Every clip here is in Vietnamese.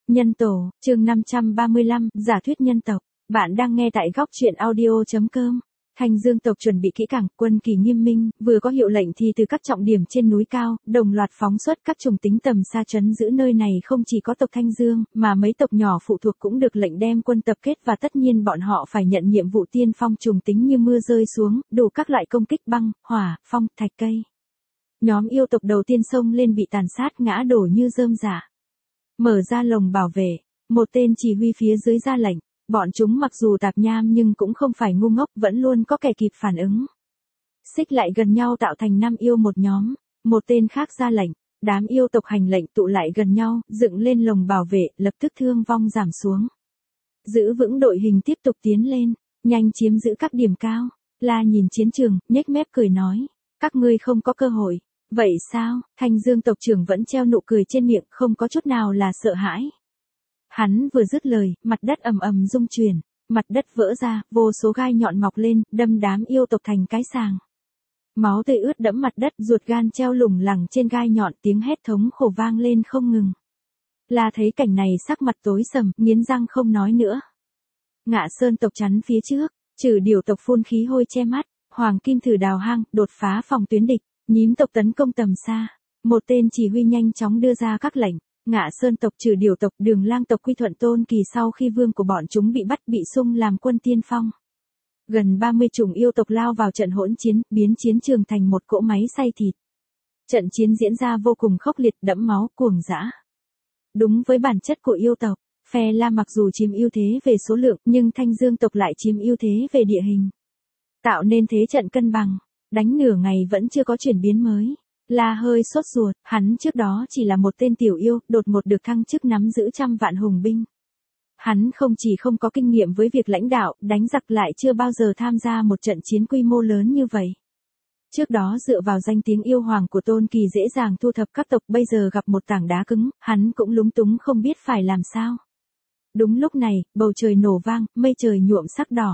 Nhân tổ, chương 535, giả thuyết nhân tộc. Bạn đang nghe tại góc truyện audio.com. Thanh Dương tộc chuẩn bị kỹ càng, quân kỳ nghiêm minh, vừa có hiệu lệnh thì từ các trọng điểm trên núi cao, đồng loạt phóng xuất các chủng tính tầm xa trấn giữ nơi này. Không chỉ có tộc Thanh Dương, mà mấy tộc nhỏ phụ thuộc cũng được lệnh đem quân tập kết, và tất nhiên bọn họ phải nhận nhiệm vụ tiên phong trùng tính như mưa rơi xuống, đủ các loại công kích băng, hỏa, phong, thạch cây. Nhóm yêu tộc đầu tiên xông lên bị tàn sát ngã đổ như rơm rạ. Mở ra lồng bảo vệ, một tên chỉ huy phía dưới ra lệnh. Bọn chúng mặc dù tạp nham nhưng cũng không phải ngu ngốc, vẫn luôn có kẻ kịp phản ứng. Xích lại gần nhau tạo thành 5 yêu một nhóm, một tên khác ra lệnh. Đám yêu tộc hành lệnh tụ lại gần nhau, dựng lên lồng bảo vệ, lập tức thương vong giảm xuống. Giữ vững đội hình tiếp tục tiến lên, nhanh chiếm giữ các điểm cao. La nhìn chiến trường, nhếch mép cười nói, các ngươi không có cơ hội. Vậy sao? Thanh Dương tộc trưởng vẫn treo nụ cười trên miệng, không có chút nào là sợ hãi. Hắn vừa dứt lời, mặt đất ầm ầm rung chuyển, mặt đất vỡ ra, vô số gai nhọn mọc lên, đâm đám yêu tộc thành cái sàng. Máu tươi ướt đẫm mặt đất, ruột gan treo lủng lẳng trên gai nhọn, tiếng hét thống khổ vang lên không ngừng. La thấy cảnh này sắc mặt tối sầm, nghiến răng không nói nữa. Ngạ Sơn tộc chắn phía trước, Trừ Điểu tộc phun khí hôi che mắt, Hoàng Kim thử đào hang, đột phá phòng tuyến địch. Nhím tộc tấn công tầm xa, một tên chỉ huy nhanh chóng đưa ra các lệnh. Ngạ Sơn tộc, Trừ Điểu tộc, Đường Lang tộc quy thuận Tôn Kỳ sau khi vương của bọn chúng bị bắt bị sung làm quân tiên phong. Gần 30 chủng yêu tộc lao vào trận hỗn chiến, biến chiến trường thành một cỗ máy xay thịt. Trận chiến diễn ra vô cùng khốc liệt, đẫm máu, cuồng dã. Đúng với bản chất của yêu tộc, phe La mặc dù chiếm ưu thế về số lượng, nhưng Thanh Dương tộc lại chiếm ưu thế về địa hình, tạo nên thế trận cân bằng. Đánh nửa ngày vẫn chưa có chuyển biến mới. La hơi sốt ruột, hắn trước đó chỉ là một tên tiểu yêu, đột ngột được thăng chức nắm giữ trăm vạn hùng binh. Hắn không chỉ không có kinh nghiệm với việc lãnh đạo, đánh giặc, lại chưa bao giờ tham gia một trận chiến quy mô lớn như vậy. Trước đó dựa vào danh tiếng yêu hoàng của Tôn Kỳ dễ dàng thu thập các tộc, bây giờ gặp một tảng đá cứng, hắn cũng lúng túng không biết phải làm sao. Đúng lúc này, bầu trời nổ vang, mây trời nhuộm sắc đỏ.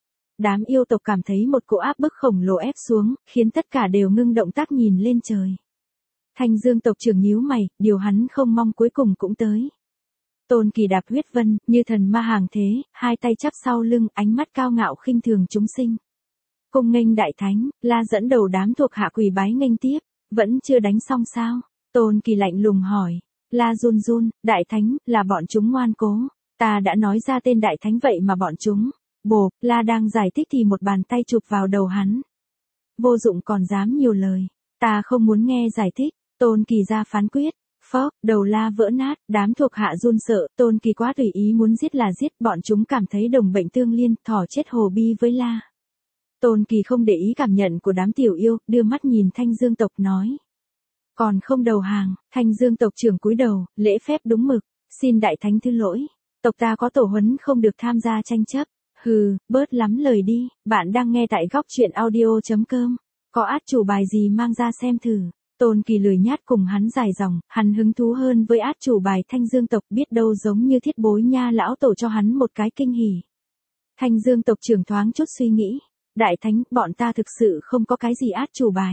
Đám yêu tộc cảm thấy một cỗ áp bức khổng lồ ép xuống, khiến tất cả đều ngưng động tác nhìn lên trời. Thanh Dương tộc trưởng nhíu mày, điều hắn không mong cuối cùng cũng tới. Tôn Kỳ đạp huyết vân, như thần ma hàng thế, hai tay chắp sau lưng, ánh mắt cao ngạo khinh thường chúng sinh. Cung nghênh đại thánh, La dẫn đầu đám thuộc hạ quỳ bái nghênh tiếp. Vẫn chưa đánh xong sao? Tôn Kỳ lạnh lùng hỏi. La run run, đại thánh, là bọn chúng ngoan cố. Ta đã nói ra tên đại thánh vậy mà bọn chúng. Bộp, La đang giải thích thì một bàn tay chụp vào đầu hắn. Vô dụng còn dám nhiều lời. Ta không muốn nghe giải thích. Tôn Kỳ ra phán quyết. Phốc, đầu La vỡ nát, đám thuộc hạ run sợ. Tôn Kỳ quá tùy ý, muốn giết là giết. Bọn chúng cảm thấy đồng bệnh tương liên, thỏ chết hồ bi với La. Tôn Kỳ không để ý cảm nhận của đám tiểu yêu, đưa mắt nhìn Thanh Dương tộc nói. Còn không đầu hàng. Thanh Dương tộc trưởng cúi đầu, lễ phép đúng mực. Xin đại thánh thứ lỗi. Tộc ta có tổ huấn, không được tham gia tranh chấp. Hừ, bớt lắm lời đi. Bạn đang nghe tại góc truyện audio.com. Có át chủ bài gì mang ra xem thử. Tôn Kỳ lười nhát cùng hắn dài dòng, hắn hứng thú hơn với át chủ bài Thanh Dương tộc, biết đâu giống như Thiết Bối Nha lão tổ cho hắn một cái kinh hỉ. Thanh Dương tộc trưởng thoáng chút suy nghĩ. Đại thánh, bọn ta thực sự không có cái gì át chủ bài.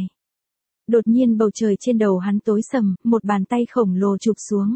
Đột nhiên bầu trời trên đầu hắn tối sầm, một bàn tay khổng lồ chụp xuống.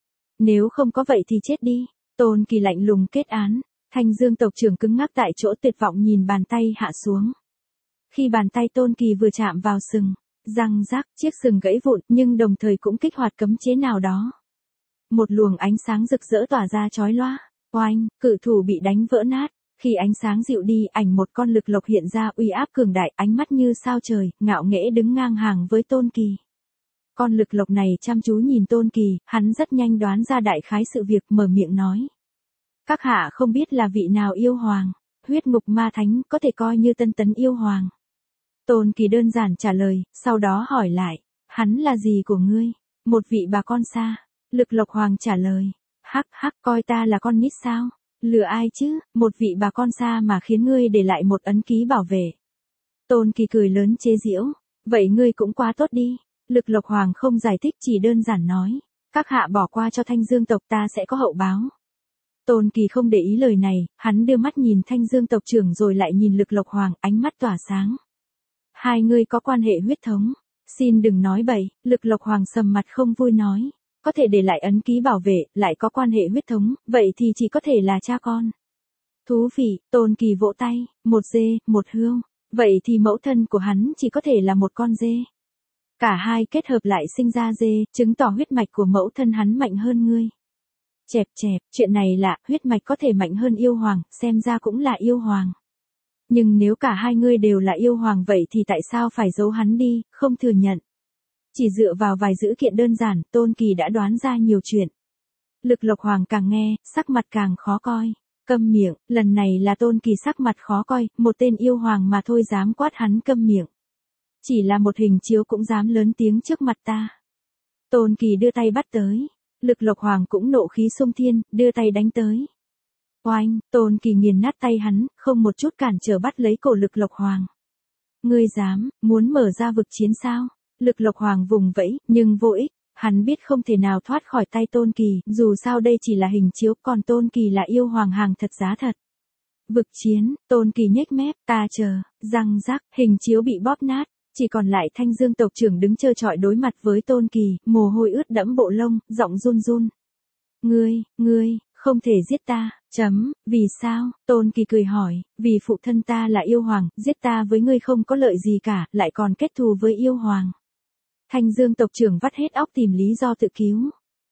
Nếu không có vậy thì chết đi. Tôn Kỳ lạnh lùng kết án. Thanh Dương tộc trưởng cứng ngắc tại chỗ, tuyệt vọng nhìn bàn tay hạ xuống. Khi bàn tay Tôn Kỳ vừa chạm vào sừng, răng rắc, chiếc sừng gãy vụn, nhưng đồng thời cũng kích hoạt cấm chế nào đó. Một luồng ánh sáng rực rỡ tỏa ra chói loa. Oanh, cự thủ bị đánh vỡ nát. Khi ánh sáng dịu đi, ảnh một con lực lộc hiện ra, uy áp cường đại, ánh mắt như sao trời, ngạo nghễ đứng ngang hàng với Tôn Kỳ. Con lực lộc này chăm chú nhìn Tôn Kỳ, hắn rất nhanh đoán ra đại khái sự việc, mở miệng nói. Các hạ không biết là vị nào yêu hoàng. Huyết ngục ma thánh, có thể coi như tân tấn yêu hoàng. Tôn Kỳ đơn giản trả lời, sau đó hỏi lại. Hắn là gì của ngươi? Một vị bà con xa. Lực lộc hoàng trả lời. Hắc hắc, coi ta là con nít sao? Lừa ai chứ, một vị bà con xa mà khiến ngươi để lại một ấn ký bảo vệ. Tôn Kỳ cười lớn chế giễu. Vậy ngươi cũng quá tốt đi. Lực lộc hoàng không giải thích, chỉ đơn giản nói. Các hạ bỏ qua cho Thanh Dương tộc, ta sẽ có hậu báo. Tôn Kỳ không để ý lời này, hắn đưa mắt nhìn Thanh Dương tộc trưởng rồi lại nhìn Lực Lộc Hoàng, ánh mắt tỏa sáng. Hai người có quan hệ huyết thống. Xin đừng nói bậy. Lực Lộc Hoàng sầm mặt không vui nói. có thể để lại ấn ký bảo vệ, lại có quan hệ huyết thống, vậy thì chỉ có thể là cha con. Thú vị, Tôn Kỳ vỗ tay, một dê, một hươu. Vậy thì mẫu thân của hắn chỉ có thể là một con dê. Cả hai kết hợp lại sinh ra dê, chứng tỏ huyết mạch của mẫu thân hắn mạnh hơn ngươi. Chẹp chẹp, chuyện này lạ, huyết mạch có thể mạnh hơn yêu hoàng, xem ra cũng là yêu hoàng. Nhưng nếu cả hai ngươi đều là yêu hoàng vậy thì tại sao phải giấu hắn đi, không thừa nhận. Chỉ dựa vào vài dữ kiện đơn giản, Tôn Kỳ đã đoán ra nhiều chuyện. Lực Lộc Hoàng càng nghe, sắc mặt càng khó coi. Câm miệng, lần này là Tôn Kỳ sắc mặt khó coi, một tên yêu hoàng mà thôi dám quát hắn câm miệng. Chỉ là một hình chiếu cũng dám lớn tiếng trước mặt ta. Tôn Kỳ đưa tay bắt tới. Lực Lộc Hoàng cũng nộ khí xung thiên, đưa tay đánh tới. Oanh, Tôn Kỳ nghiền nát tay hắn, không một chút cản trở bắt lấy cổ Lực Lộc Hoàng. Ngươi dám, muốn mở ra vực chiến sao? Lực Lộc Hoàng vùng vẫy, nhưng vô ích. Hắn biết không thể nào thoát khỏi tay Tôn Kỳ, dù sao đây chỉ là hình chiếu, còn Tôn Kỳ là yêu hoàng hàng thật giá thật. Vực chiến, Tôn Kỳ nhếch mép, ta chờ, răng rắc, hình chiếu bị bóp nát, chỉ còn lại Thanh Dương tộc trưởng đứng trơ trọi đối mặt với Tôn Kỳ, mồ hôi ướt đẫm bộ lông, giọng run run. Ngươi, không thể giết ta, vì sao? Tôn Kỳ cười hỏi, vì phụ thân ta là yêu hoàng, giết ta với ngươi không có lợi gì cả, lại còn kết thù với yêu hoàng. Thanh Dương tộc trưởng vắt hết óc tìm lý do tự cứu.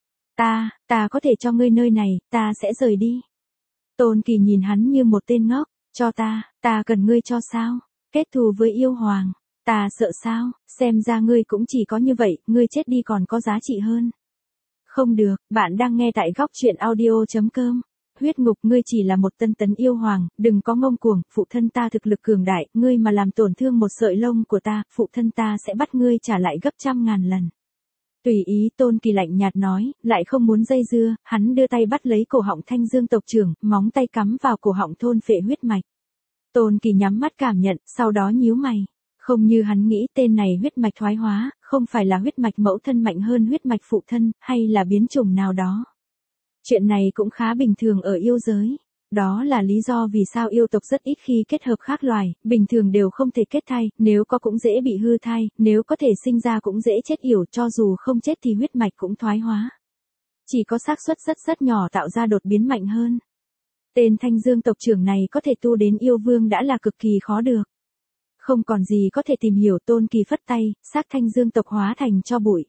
Ta có thể cho ngươi nơi này, ta sẽ rời đi. Tôn Kỳ nhìn hắn như một tên ngốc, cho ta cần ngươi cho sao? Kết thù với yêu hoàng, ta sợ sao? Xem ra ngươi cũng chỉ có như vậy, ngươi chết đi còn có giá trị hơn. Không được, bạn đang nghe tại góc truyện audio.com. Huyết ngục, ngươi chỉ là một tân tấn yêu hoàng, đừng có ngông cuồng, phụ thân ta thực lực cường đại, ngươi mà làm tổn thương một sợi lông của ta, phụ thân ta sẽ bắt ngươi trả lại gấp 100.000 lần. Tùy ý, Tôn Kỳ lạnh nhạt nói, lại không muốn dây dưa, hắn đưa tay bắt lấy cổ họng Thanh Dương tộc trưởng, móng tay cắm vào cổ họng thôn phệ huyết mạch. Tôn Kỳ nhắm mắt cảm nhận, sau đó nhíu mày. Không như hắn nghĩ, tên này huyết mạch thoái hóa, không phải là huyết mạch mẫu thân mạnh hơn huyết mạch phụ thân, hay là biến chủng nào đó. Chuyện này cũng khá bình thường ở yêu giới. Đó là lý do vì sao yêu tộc rất ít khi kết hợp khác loài, bình thường đều không thể kết thai, nếu có cũng dễ bị hư thai, nếu có thể sinh ra cũng dễ chết yểu, cho dù không chết thì huyết mạch cũng thoái hóa. Chỉ có xác suất rất nhỏ tạo ra đột biến mạnh hơn. Tên Thanh Dương tộc trưởng này có thể tu đến yêu vương đã là cực kỳ khó được. Không còn gì có thể tìm hiểu, Tôn Kỳ phất tay, xác Thanh Dương tộc hóa thành tro bụi.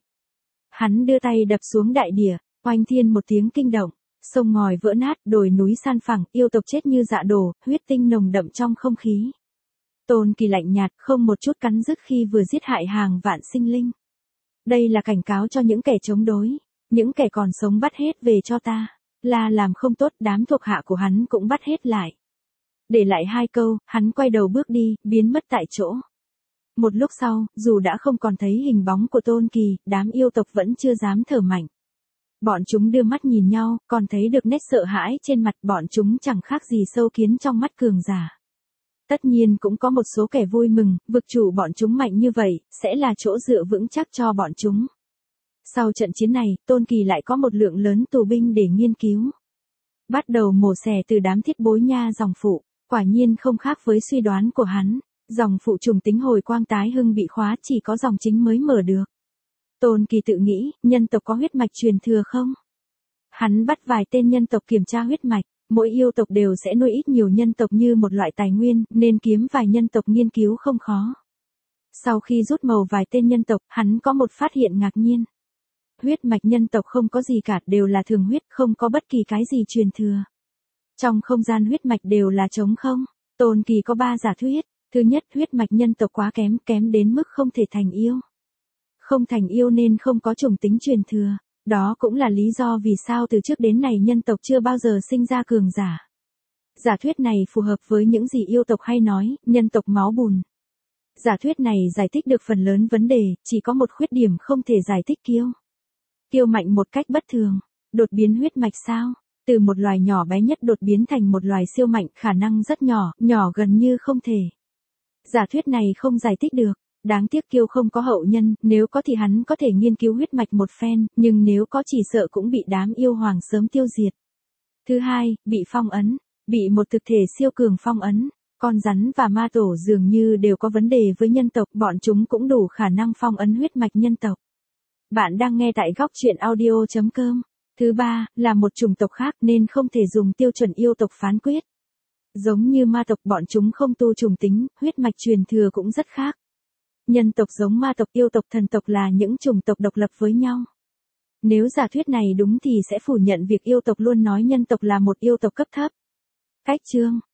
Hắn đưa tay đập xuống đại địa, oanh thiên một tiếng kinh động, sông ngòi vỡ nát, đồi núi san phẳng, yêu tộc chết như dạ đổ, huyết tinh nồng đậm trong không khí. Tôn Kỳ lạnh nhạt, không một chút cắn rứt khi vừa giết hại hàng vạn sinh linh. Đây là cảnh cáo cho những kẻ chống đối, những kẻ còn sống bắt hết về cho ta. Là làm không tốt, đám thuộc hạ của hắn cũng bắt hết lại. Để lại 2 câu, hắn quay đầu bước đi, biến mất tại chỗ. Một lúc sau, dù đã không còn thấy hình bóng của Tôn Kỳ, đám yêu tộc vẫn chưa dám thở mạnh. Bọn chúng đưa mắt nhìn nhau, còn thấy được nét sợ hãi trên mặt bọn chúng chẳng khác gì sâu kiến trong mắt cường giả. Tất nhiên cũng có một số kẻ vui mừng, vực chủ bọn chúng mạnh như vậy, sẽ là chỗ dựa vững chắc cho bọn chúng. Sau trận chiến này, Tôn Kỳ lại có một lượng lớn tù binh để nghiên cứu. Bắt đầu mổ xẻ từ đám thiết bối nha dòng phụ, quả nhiên không khác với suy đoán của hắn. Dòng phụ trùng tính hồi quang tái hưng bị khóa, chỉ có dòng chính mới mở được. Tôn Kỳ tự nghĩ, nhân tộc có huyết mạch truyền thừa không? Hắn bắt vài tên nhân tộc kiểm tra huyết mạch, mỗi yêu tộc đều sẽ nuôi ít nhiều nhân tộc như một loại tài nguyên, nên kiếm vài nhân tộc nghiên cứu không khó. Sau khi rút màu vài tên nhân tộc, hắn có một phát hiện ngạc nhiên. Huyết mạch nhân tộc không có gì cả, đều là thường huyết, không có bất kỳ cái gì truyền thừa. Trong không gian huyết mạch đều là trống không. Tôn Kỳ có 3 giả thuyết. Thứ nhất, huyết mạch nhân tộc quá kém đến mức không thể thành yêu. Không thành yêu nên không có chủng tính truyền thừa. Đó cũng là lý do vì sao từ trước đến nay nhân tộc chưa bao giờ sinh ra cường giả. Giả thuyết này phù hợp với những gì yêu tộc hay nói, nhân tộc máu bùn. Giả thuyết này giải thích được phần lớn vấn đề, chỉ có một khuyết điểm không thể giải thích kiêu mạnh một cách bất thường. Đột biến huyết mạch sao? Từ một loài nhỏ bé nhất đột biến thành một loài siêu mạnh, khả năng rất nhỏ, nhỏ gần như không thể. Giả thuyết này không giải thích được. Đáng tiếc Kiêu không có hậu nhân, nếu có thì hắn có thể nghiên cứu huyết mạch một phen, nhưng nếu có chỉ sợ cũng bị đám yêu hoàng sớm tiêu diệt. Thứ hai, bị phong ấn. Bị một thực thể siêu cường phong ấn. Con rắn và ma tổ dường như đều có vấn đề với nhân tộc, bọn chúng cũng đủ khả năng phong ấn huyết mạch nhân tộc. Bạn đang nghe tại góc truyện audio.com. Thứ ba, là một chủng tộc khác nên không thể dùng tiêu chuẩn yêu tộc phán quyết. Giống như ma tộc bọn chúng không tu chủng tính, huyết mạch truyền thừa cũng rất khác. Nhân tộc giống ma tộc, yêu tộc, thần tộc là những chủng tộc độc lập với nhau. Nếu giả thuyết này đúng thì sẽ phủ nhận việc yêu tộc luôn nói nhân tộc là một yêu tộc cấp thấp. Cách chương